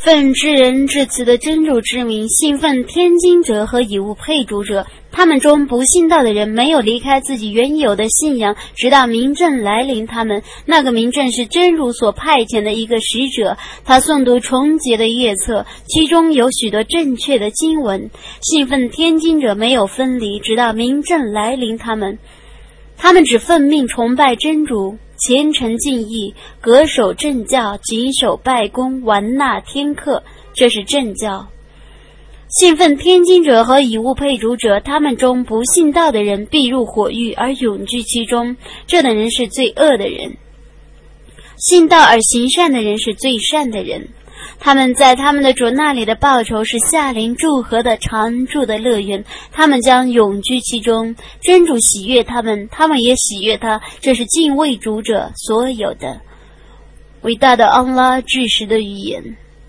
奉至人至此的真主之名，信奉天经者和以物配主者，他们中不信道的人没有离开自己原有的信仰，直到明证来临他们。那个明证是真主所派遣的一个使者，他诵读重洁的乐册，其中有许多正确的经文。信奉天经者没有分离，直到明证来临他们。他们只奉命崇拜真主，虔诚敬意，恪守正教，谨守拜功，完纳天课，这是正教。信奉天经者和以物配主者，他们中不信道的人必入火狱而永居其中，这等人是最恶的人。信道而行善的人是最善的人，他们在他们的主那里的报酬是夏临祝贺的常住的乐园，他们将永居其中。真主喜悦他们，他们也喜悦他，这是敬畏主者所有的。伟大的安拉至实的预言。